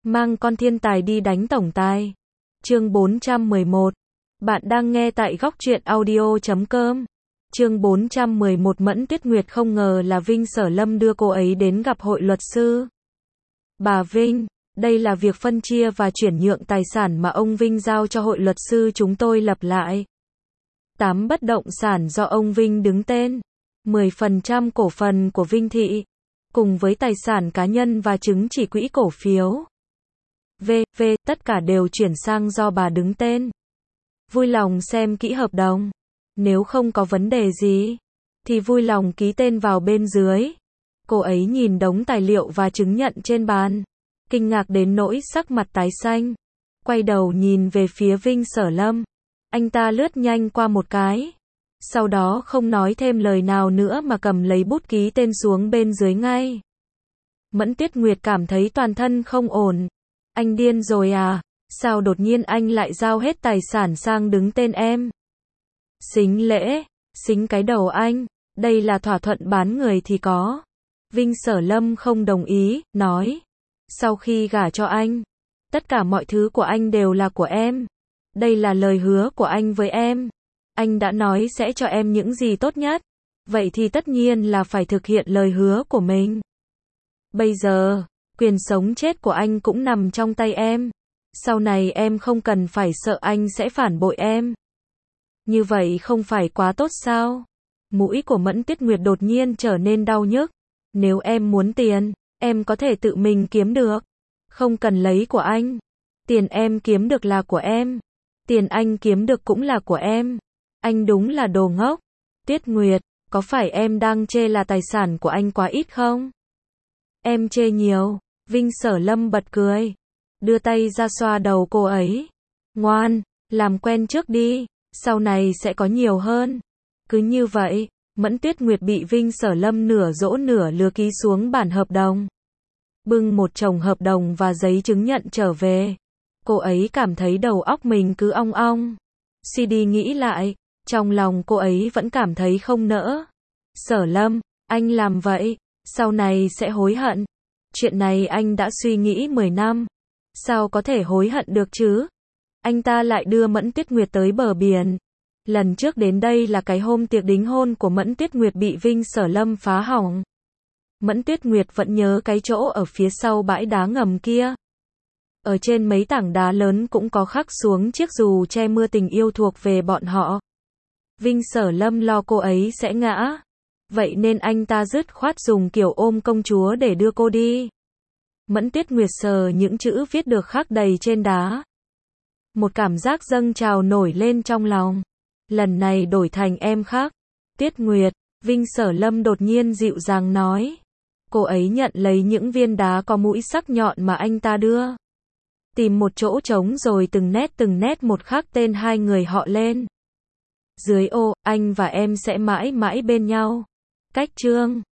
Mang con thiên tài đi đánh tổng tài. Chương 411. Bạn đang nghe tại góc truyện audio.com. Chương 411. Mẫn Tuyết Nguyệt không ngờ là Vinh Sở Lâm đưa cô ấy đến gặp hội luật sư. Bà Vinh, đây là việc phân chia và chuyển nhượng tài sản mà ông Vinh giao cho hội luật sư chúng tôi lập lại. 8 bất động sản do ông Vinh đứng tên, 10% cổ phần của Vinh Thị, cùng với tài sản cá nhân và chứng chỉ quỹ cổ phiếu. Tất cả đều chuyển sang do bà đứng tên. Vui lòng xem kỹ hợp đồng. Nếu không có vấn đề gì, thì vui lòng ký tên vào bên dưới. Cô ấy nhìn đống tài liệu và chứng nhận trên bàn, kinh ngạc đến nỗi sắc mặt tái xanh. Quay đầu nhìn về phía Vinh Sở Lâm. Anh ta lướt nhanh qua một cái. Sau đó không nói thêm lời nào nữa mà cầm lấy bút ký tên xuống bên dưới ngay. Mẫn Tuyết Nguyệt cảm thấy toàn thân không ổn. Anh điên rồi à? Sao đột nhiên anh lại giao hết tài sản sang đứng tên em? Xính lễ, xính cái đầu anh, đây là thỏa thuận bán người thì có. Vinh Sở Lâm không đồng ý, nói. Sau khi gả cho anh, tất cả mọi thứ của anh đều là của em. Đây là lời hứa của anh với em. Anh đã nói sẽ cho em những gì tốt nhất. Vậy thì tất nhiên là phải thực hiện lời hứa của mình. Bây giờ, quyền sống chết của anh cũng nằm trong tay em. Sau này em không cần phải sợ anh sẽ phản bội em. Như vậy không phải quá tốt sao? Mũi của Mẫn Tuyết Nguyệt đột nhiên trở nên đau nhức. Nếu em muốn tiền, em có thể tự mình kiếm được. Không cần lấy của anh. Tiền em kiếm được là của em. Tiền anh kiếm được cũng là của em. Anh đúng là đồ ngốc. Tuyết Nguyệt, có phải em đang chê là tài sản của anh quá ít không? Em chê nhiều. Vinh Sở Lâm bật cười. Đưa tay ra xoa đầu cô ấy. Ngoan, làm quen trước đi. Sau này sẽ có nhiều hơn. Cứ như vậy, Mẫn Tuyết Nguyệt bị Vinh Sở Lâm nửa dỗ nửa lừa ký xuống bản hợp đồng. Bưng một chồng hợp đồng và giấy chứng nhận trở về. Cô ấy cảm thấy đầu óc mình cứ ong ong. Suy đi nghĩ lại, trong lòng cô ấy vẫn cảm thấy không nỡ. Sở Lâm, anh làm vậy, sau này sẽ hối hận. Chuyện này anh đã suy nghĩ 10 năm. Sao có thể hối hận được chứ? Anh ta lại đưa Mẫn Tuyết Nguyệt tới bờ biển. Lần trước đến đây là cái hôm tiệc đính hôn của Mẫn Tuyết Nguyệt bị Vinh Sở Lâm phá hỏng. Mẫn Tuyết Nguyệt vẫn nhớ cái chỗ ở phía sau bãi đá ngầm kia. Ở trên mấy tảng đá lớn cũng có khắc xuống chiếc dù che mưa tình yêu thuộc về bọn họ. Vinh Sở Lâm lo cô ấy sẽ ngã. Vậy nên anh ta dứt khoát dùng kiểu ôm công chúa để đưa cô đi. Mẫn Tuyết Nguyệt sờ những chữ viết được khắc đầy trên đá. Một cảm giác dâng trào nổi lên trong lòng. Lần này đổi thành em khác. Tuyết Nguyệt, Vinh Sở Lâm đột nhiên dịu dàng nói. Cô ấy nhận lấy những viên đá có mũi sắc nhọn mà anh ta đưa. Tìm một chỗ trống rồi từng nét một khắc tên hai người họ lên. Dưới ô, anh và em sẽ mãi mãi bên nhau. Cách chương